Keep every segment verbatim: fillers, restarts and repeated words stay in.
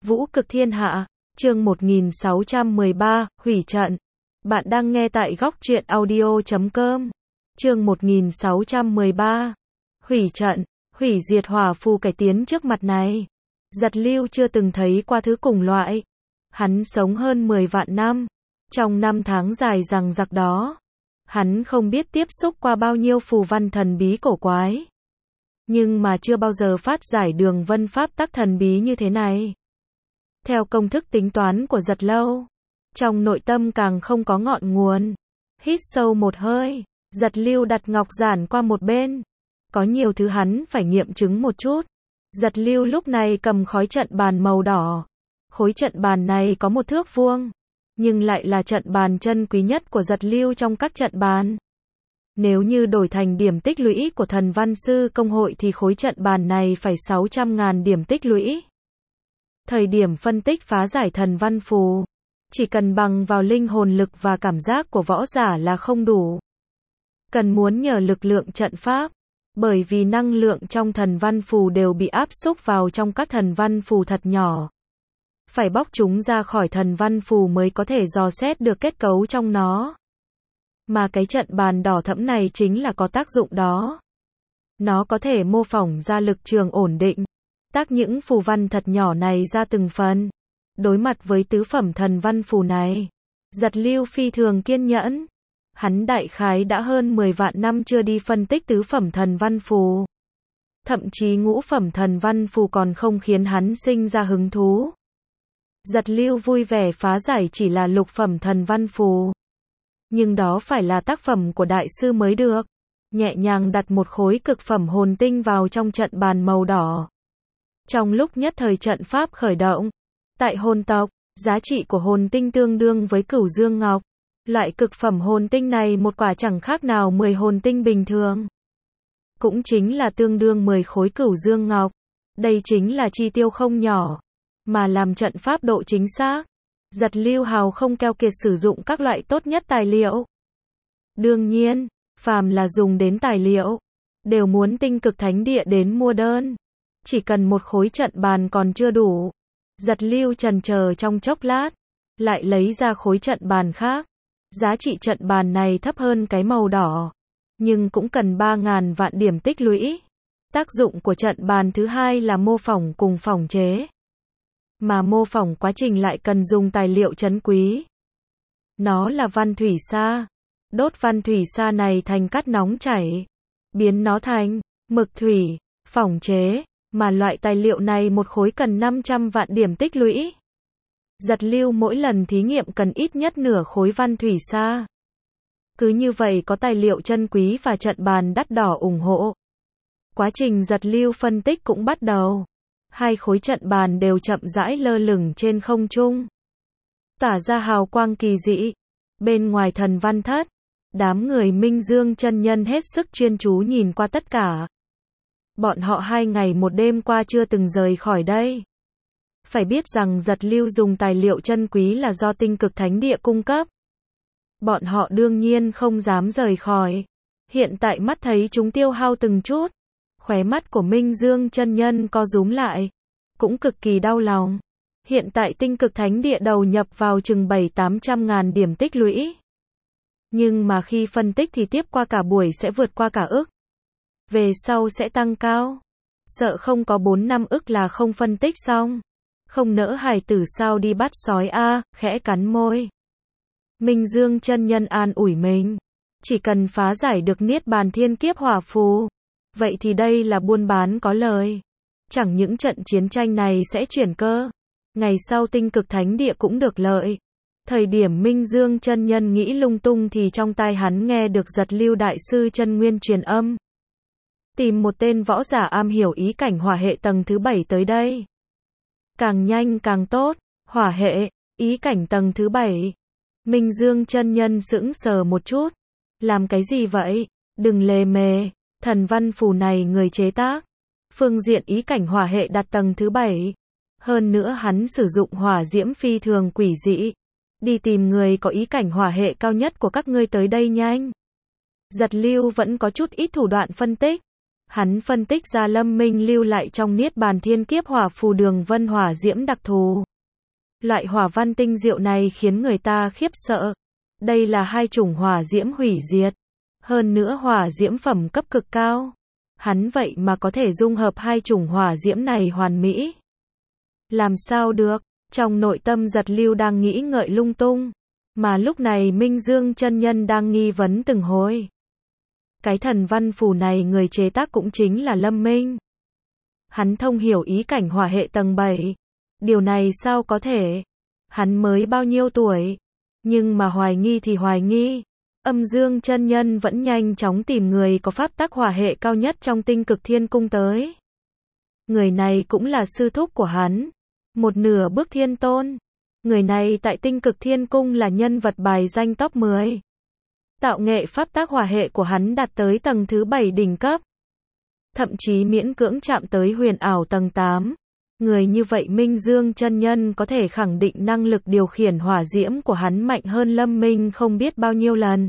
Vũ cực thiên hạ, chương một nghìn sáu trăm mười ba, hủy trận. Bạn đang nghe tại góc truyện audio chấm com. Chương một nghìn sáu trăm mười ba, hủy trận, hủy diệt hỏa phù cải tiến trước mặt này. Giật Lưu chưa từng thấy qua thứ cùng loại. Hắn sống hơn mười vạn năm. Trong năm tháng dài dằng dặc đó, hắn không biết tiếp xúc qua bao nhiêu phù văn thần bí cổ quái. Nhưng mà chưa bao giờ phát giải đường vân pháp tắc thần bí như thế này. Theo công thức tính toán của Giật Lâu, trong nội tâm càng không có ngọn nguồn. Hít sâu một hơi, Giật Lưu đặt ngọc giản qua một bên. Có nhiều thứ hắn phải nghiệm chứng một chút. Giật Lưu lúc này cầm khối trận bàn màu đỏ. Khối trận bàn này có một thước vuông, nhưng lại là trận bàn chân quý nhất của Giật Lưu trong các trận bàn. Nếu như đổi thành điểm tích lũy của thần văn sư công hội thì khối trận bàn này phải sáu trăm ngàn điểm tích lũy. Thời điểm phân tích phá giải thần văn phù, chỉ cần bằng vào linh hồn lực và cảm giác của võ giả là không đủ. Cần muốn nhờ lực lượng trận pháp, bởi vì năng lượng trong thần văn phù đều bị áp xúc vào trong các thần văn phù thật nhỏ. Phải bóc chúng ra khỏi thần văn phù mới có thể dò xét được kết cấu trong nó. Mà cái trận bàn đỏ thẫm này chính là có tác dụng đó. Nó có thể mô phỏng ra lực trường ổn định, tác những phù văn thật nhỏ này ra từng phần. Đối mặt với tứ phẩm thần văn phù này, Giật Lưu phi thường kiên nhẫn. Hắn đại khái đã hơn mười vạn năm chưa đi phân tích tứ phẩm thần văn phù. Thậm chí ngũ phẩm thần văn phù còn không khiến hắn sinh ra hứng thú. Giật Lưu vui vẻ phá giải chỉ là lục phẩm thần văn phù. Nhưng đó phải là tác phẩm của đại sư mới được. Nhẹ nhàng đặt một khối cực phẩm hồn tinh vào trong trận bàn màu đỏ. Trong lúc nhất thời trận pháp khởi động, tại hồn tộc, giá trị của hồn tinh tương đương với cửu dương ngọc. Loại cực phẩm hồn tinh này một quả chẳng khác nào mười hồn tinh bình thường. Cũng chính là tương đương mười khối cửu dương ngọc. Đây chính là chi tiêu không nhỏ. Mà làm trận pháp độ chính xác, Giật Lưu hào không keo kiệt sử dụng các loại tốt nhất tài liệu. Đương nhiên, phàm là dùng đến tài liệu, đều muốn tinh cực thánh địa đến mua đơn. Chỉ cần một khối trận bàn còn chưa đủ. Giật Lưu chần chờ trong chốc lát, lại lấy ra khối trận bàn khác. Giá trị trận bàn này thấp hơn cái màu đỏ, nhưng cũng cần ba ngàn vạn điểm tích lũy. Tác dụng của trận bàn thứ hai là mô phỏng cùng phỏng chế. Mà mô phỏng quá trình lại cần dùng tài liệu trân quý. Nó là văn thủy sa. Đốt văn thủy sa này thành cát nóng chảy, biến nó thành mực thủy, phỏng chế. Mà loại tài liệu này một khối cần năm trăm vạn điểm tích lũy. Giật Lưu mỗi lần thí nghiệm cần ít nhất nửa khối văn thủy sa. Cứ như vậy có tài liệu chân quý và trận bàn đắt đỏ ủng hộ. Quá trình Giật Lưu phân tích cũng bắt đầu. Hai khối trận bàn đều chậm rãi lơ lửng trên không trung, tỏa ra hào quang kỳ dị. Bên ngoài thần văn thất, đám người Minh Dương chân nhân hết sức chuyên chú nhìn qua tất cả. Bọn họ hai ngày một đêm qua chưa từng rời khỏi đây. Phải biết rằng Giật Lưu dùng tài liệu chân quý là do tinh cực thánh địa cung cấp. Bọn họ đương nhiên không dám rời khỏi. Hiện tại mắt thấy chúng tiêu hao từng chút, khóe mắt của Minh Dương chân nhân co rúm lại, cũng cực kỳ đau lòng. Hiện tại tinh cực thánh địa đầu nhập vào chừng bảy tám trăm ngàn điểm tích lũy. Nhưng mà khi phân tích thì tiếp qua cả buổi sẽ vượt qua cả ức. Về sau sẽ tăng cao. Sợ không có bốn năm ức là không phân tích xong. Không nỡ hài tử sao đi bắt sói a, khẽ cắn môi. Minh Dương chân nhân an ủi mình. Chỉ cần phá giải được niết bàn thiên kiếp hỏa phù. Vậy thì đây là buôn bán có lời. Chẳng những trận chiến tranh này sẽ chuyển cơ. Ngày sau tinh cực thánh địa cũng được lợi. Thời điểm Minh Dương chân nhân nghĩ lung tung thì trong tai hắn nghe được Giật Lưu đại sư chân nguyên truyền âm. Tìm một tên võ giả am hiểu ý cảnh hỏa hệ tầng thứ bảy tới đây. Càng nhanh càng tốt. Hỏa hệ, ý cảnh tầng thứ bảy. Minh Dương chân nhân sững sờ một chút. Làm cái gì vậy? Đừng lề mề. Thần văn phù này người chế tác. Phương diện ý cảnh hỏa hệ đặt tầng thứ bảy. Hơn nữa hắn sử dụng hỏa diễm phi thường quỷ dị. Đi tìm người có ý cảnh hỏa hệ cao nhất của các ngươi tới đây nhanh. Giật Lưu vẫn có chút ít thủ đoạn phân tích. Hắn phân tích ra Lâm Minh lưu lại trong Niết Bàn Thiên Kiếp Hỏa Phù đường vân hỏa diễm đặc thù. Loại hỏa văn tinh diệu này khiến người ta khiếp sợ. Đây là hai chủng hỏa diễm hủy diệt. Hơn nữa hỏa diễm phẩm cấp cực cao. Hắn vậy mà có thể dung hợp hai chủng hỏa diễm này hoàn mỹ. Làm sao được? Trong nội tâm Giật Lưu đang nghĩ ngợi lung tung. Mà lúc này Minh Dương chân nhân đang nghi vấn từng hồi. Cái thần văn phù này người chế tác cũng chính là Lâm Minh. Hắn thông hiểu ý cảnh hỏa hệ tầng bảy. Điều này sao có thể? Hắn mới bao nhiêu tuổi? Nhưng mà hoài nghi thì hoài nghi. Âm Dương chân nhân vẫn nhanh chóng tìm người có pháp tắc hỏa hệ cao nhất trong Tinh Cực Thiên Cung tới. Người này cũng là sư thúc của hắn. Một nửa bước thiên tôn. Người này tại Tinh Cực Thiên Cung là nhân vật bài danh top mười. Tạo nghệ pháp tác hỏa hệ của hắn đạt tới tầng thứ bảy đỉnh cấp. Thậm chí miễn cưỡng chạm tới huyền ảo tầng tám. Người như vậy Minh Dương chân nhân có thể khẳng định năng lực điều khiển hỏa diễm của hắn mạnh hơn Lâm Minh không biết bao nhiêu lần.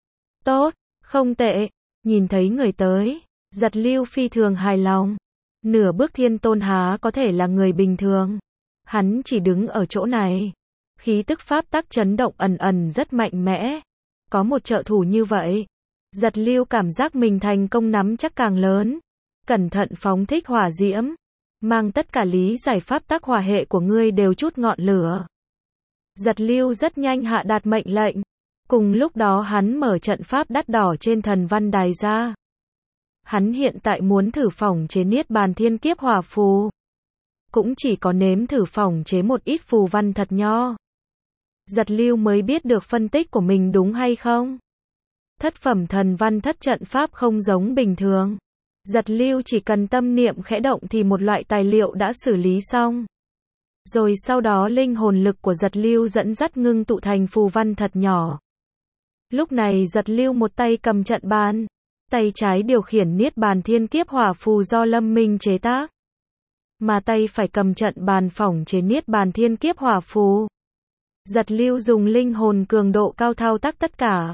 Tốt, không tệ. Nhìn thấy người tới, Giật Lưu phi thường hài lòng. Nửa bước thiên tôn há có thể là người bình thường. Hắn chỉ đứng ở chỗ này. Khí tức pháp tắc chấn động ẩn ẩn rất mạnh mẽ. Có một trợ thủ như vậy. Giật Lưu cảm giác mình thành công nắm chắc càng lớn. Cẩn thận phóng thích hỏa diễm. Mang tất cả lý giải pháp tắc hỏa hệ của ngươi đều chút ngọn lửa. Giật Lưu rất nhanh hạ đạt mệnh lệnh. Cùng lúc đó hắn mở trận pháp đắt đỏ trên thần văn đài ra. Hắn hiện tại muốn thử phỏng chế Niết Bàn Thiên Kiếp Hỏa Phù. Cũng chỉ có nếm thử phỏng chế một ít phù văn thật nho. Giật Lưu mới biết được phân tích của mình đúng hay không. Thất phẩm thần văn thất trận pháp không giống bình thường. Giật Lưu chỉ cần tâm niệm khẽ động thì một loại tài liệu đã xử lý xong. Rồi sau đó linh hồn lực của Giật Lưu dẫn dắt ngưng tụ thành phù văn thật nhỏ. Lúc này Giật Lưu một tay cầm trận bàn, tay trái điều khiển Niết Bàn Thiên Kiếp Hỏa Phù do Lâm Minh chế tác. Mà tay phải cầm trận bàn phỏng chế Niết Bàn Thiên Kiếp Hỏa Phù. Giật Lưu dùng linh hồn cường độ cao thao tác tất cả.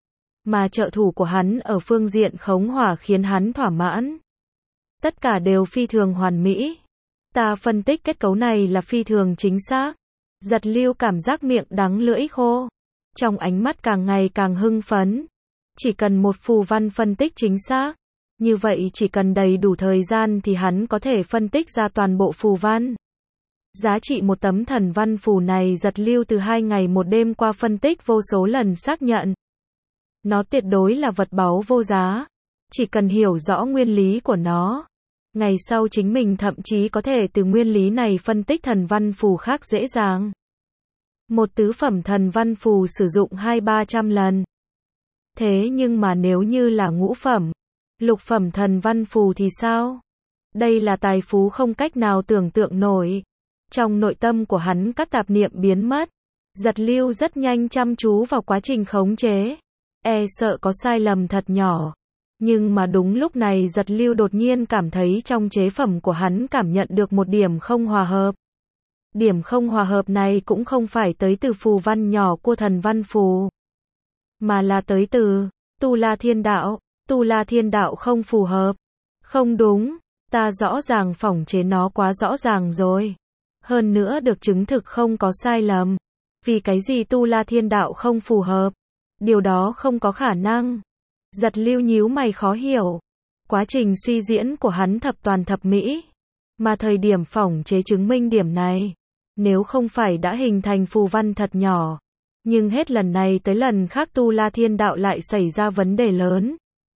Mà trợ thủ của hắn ở phương diện khống hỏa khiến hắn thỏa mãn. Tất cả đều phi thường hoàn mỹ. Ta phân tích kết cấu này là phi thường chính xác. Giật Lưu cảm giác miệng đắng lưỡi khô. Trong ánh mắt càng ngày càng hưng phấn. Chỉ cần một phù văn phân tích chính xác. Như vậy chỉ cần đầy đủ thời gian thì hắn có thể phân tích ra toàn bộ phù văn. Giá trị một tấm thần văn phù này Giật Lưu từ hai ngày một đêm qua phân tích vô số lần xác nhận. Nó tuyệt đối là vật báu vô giá. Chỉ cần hiểu rõ nguyên lý của nó. Ngày sau chính mình thậm chí có thể từ nguyên lý này phân tích thần văn phù khác dễ dàng. Một tứ phẩm thần văn phù sử dụng hai ba trăm lần. Thế nhưng mà nếu như là ngũ phẩm, lục phẩm thần văn phù thì sao? Đây là tài phú không cách nào tưởng tượng nổi. Trong nội tâm của hắn các tạp niệm biến mất. Giật Lưu rất nhanh chăm chú vào quá trình khống chế. E sợ có sai lầm thật nhỏ. Nhưng mà đúng lúc này Giật Lưu đột nhiên cảm thấy trong chế phẩm của hắn cảm nhận được một điểm không hòa hợp. Điểm không hòa hợp này cũng không phải tới từ phù văn nhỏ của thần văn phù. Mà là tới từ Tu La Thiên Đạo. Tu La Thiên Đạo không phù hợp. Không đúng. Ta rõ ràng phỏng chế nó quá rõ ràng rồi. Hơn nữa được chứng thực không có sai lầm. Vì cái gì Tu La Thiên Đạo không phù hợp? Điều đó không có khả năng. Giật Lưu nhíu mày khó hiểu. Quá trình suy diễn của hắn thập toàn thập mỹ. Mà thời điểm phỏng chế chứng minh điểm này. Nếu không phải đã hình thành phù văn thật nhỏ. Nhưng hết lần này tới lần khác Tu La Thiên Đạo lại xảy ra vấn đề lớn.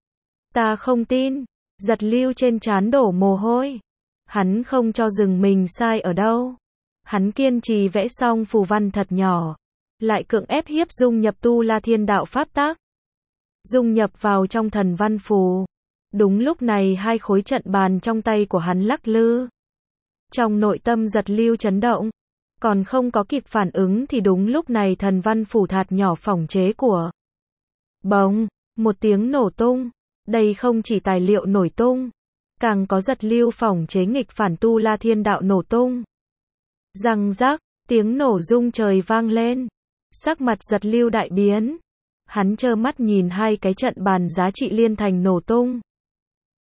Ta không tin. Giật Lưu trên trán đổ mồ hôi. Hắn không cho rằng mình sai ở đâu. Hắn kiên trì vẽ xong phù văn thật nhỏ. Lại cưỡng ép hiếp dung nhập Tu La Thiên Đạo pháp tác. Dung nhập vào trong thần văn phù. Đúng lúc này hai khối trận bàn trong tay của hắn lắc lư. Trong nội tâm Giật Lưu chấn động. Còn không có kịp phản ứng thì đúng lúc này thần văn phù thạt nhỏ phỏng chế của. Bỗng, một tiếng nổ tung. Đây không chỉ tài liệu nổi tung. Càng có Giật Lưu phỏng chế nghịch phản Tu La Thiên Đạo nổ tung. Răng rắc, tiếng nổ rung trời vang lên. Sắc mặt Giật Lưu đại biến. Hắn trơ mắt nhìn hai cái trận bàn giá trị liên thành nổ tung.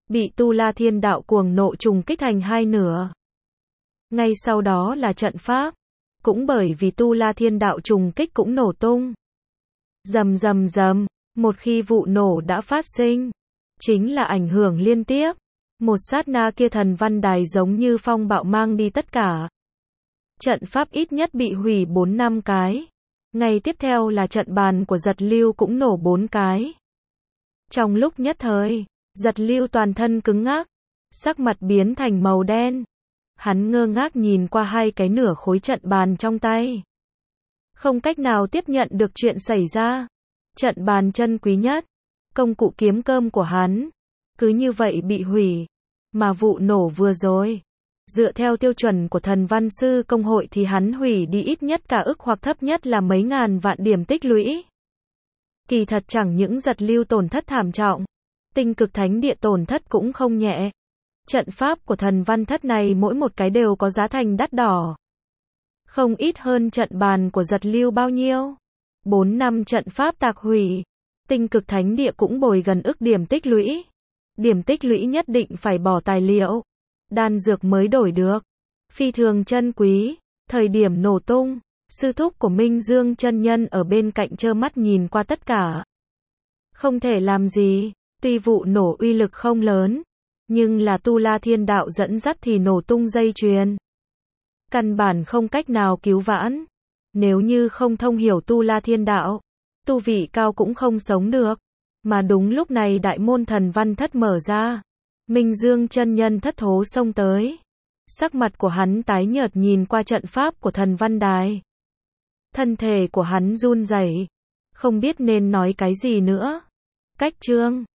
bị Tu La Thiên Đạo cuồng nộ trùng kích thành hai nửa. Ngay sau đó là trận pháp, cũng bởi vì Tu La Thiên Đạo trùng kích cũng nổ tung. Rầm rầm rầm, một khi vụ nổ đã phát sinh, chính là ảnh hưởng liên tiếp. Một sát na kia thần văn đài giống như phong bạo mang đi tất cả. Trận pháp ít nhất bị hủy bốn năm cái. Ngày tiếp theo là trận bàn của Giật Lưu cũng nổ bốn cái. Trong lúc nhất thời, Giật Lưu toàn thân cứng ngắc, sắc mặt biến thành màu đen. Hắn ngơ ngác nhìn qua hai cái nửa khối trận bàn trong tay. Không cách nào tiếp nhận được chuyện xảy ra. Trận bàn chân quý nhất, công cụ kiếm cơm của hắn, cứ như vậy bị hủy. Mà vụ nổ vừa rồi, dựa theo tiêu chuẩn của thần văn sư công hội thì hắn hủy đi ít nhất cả ức hoặc thấp nhất là mấy ngàn vạn điểm tích lũy. Kỳ thật chẳng những Giật Lưu tổn thất thảm trọng, Tinh Cực Thánh Địa tổn thất cũng không nhẹ. Trận pháp của thần văn thất này mỗi một cái đều có giá thành đắt đỏ. Không ít hơn trận bàn của Giật Lưu bao nhiêu. Bốn năm trận pháp tạc hủy, Tinh Cực Thánh Địa cũng bồi gần ức điểm tích lũy. Điểm tích lũy nhất định phải bỏ tài liệu, đan dược mới đổi được. Phi thường chân quý, thời điểm nổ tung, sư thúc của Minh Dương chân nhân ở bên cạnh trơ mắt nhìn qua tất cả. Không thể làm gì, tuy vụ nổ uy lực không lớn, nhưng là Tu La Thiên Đạo dẫn dắt thì nổ tung dây chuyền. Căn bản không cách nào cứu vãn. Nếu như không thông hiểu Tu La Thiên Đạo, tu vị cao cũng không sống được. Mà đúng lúc này đại môn thần văn thất mở ra. Minh Dương chân nhân thất thố xông tới. Sắc mặt của hắn tái nhợt nhìn qua trận pháp của thần văn đài. Thân thể của hắn run rẩy, không biết nên nói cái gì nữa. Cách chương